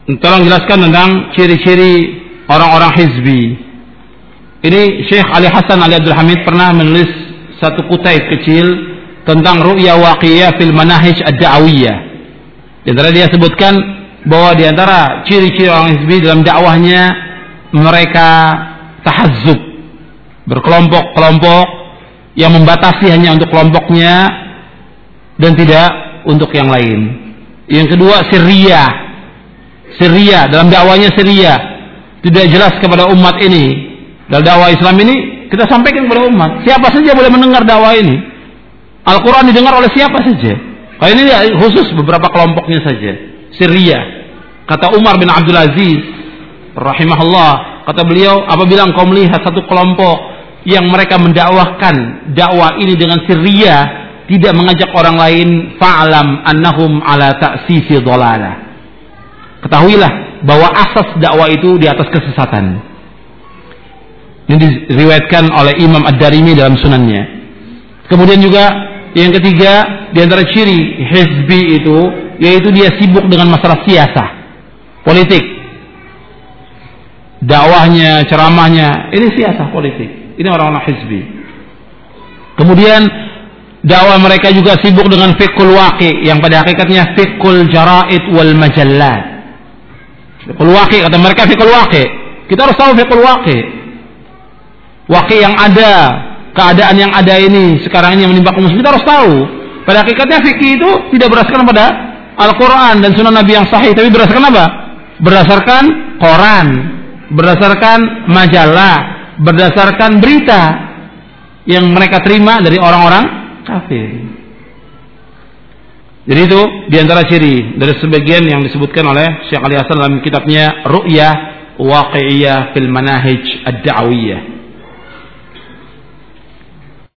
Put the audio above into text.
tolong jelaskan tentang ciri-ciri orang-orang hizbi. Ini Syekh Ali Hasan Ali Abdul Hamid pernah menulis satu kutaib kecil tentang ru'ya waqiyah fil manahij ad-da'awiyah. Di antara dia sebutkan bahwa di antara ciri-ciri orang hizbi dalam dakwahnya, mereka tahazzub, berkelompok-kelompok yang membatasi hanya untuk kelompoknya dan tidak untuk yang lain. Yang kedua, sirriyah dalam dakwahnya, sirriyah, tidak jelas kepada umat ini. Dalam dakwah Islam ini kita sampaikan kepada umat, siapa saja boleh mendengar dakwah ini. Al-Quran didengar oleh siapa saja. Kalau ini khusus beberapa kelompoknya saja. Sirriyah. Kata Umar bin Abdul Aziz rahimahullah, kata beliau, apabila engkau melihat satu kelompok yang mereka mendakwahkan dakwah ini dengan sirriyah, tidak mengajak orang lain, fa'lam annahum ala ta'sisi dhalalah. Ketahuilah bahwa asas dakwah itu di atas kesesatan. Ini diriwayatkan oleh Imam Ad-Darimi dalam sunannya. Kemudian juga yang ketiga, di antara ciri hizbi itu, yaitu dia sibuk dengan masalah siasah, politik. Dakwahnya, ceramahnya, ini siasah politik. Ini orang-orang hizbi. Kemudian dakwah mereka juga sibuk dengan fiqhul waqi, yang pada hakikatnya fiqhul jaraid wal majallat. Fiqhul waqi, kata mereka fiqhul waqi. Kita harus tahu fiqhul waqi. Waqi yang ada, keadaan yang ada ini sekarang ini yang menimpa kaum muslimin, kita harus tahu. Pada hakikatnya fikih itu tidak berdasarkan pada Al-Quran dan Sunnah Nabi yang sahih, tapi berdasarkan apa? Berdasarkan koran, berdasarkan majalah, berdasarkan berita yang mereka terima dari orang-orang kafir. Jadi itu diantara ciri dari sebagian yang disebutkan oleh Syekh Ali Hasan dalam kitabnya Ru'yah Waqi'iyah fil Manahij ad-Da'awiyah.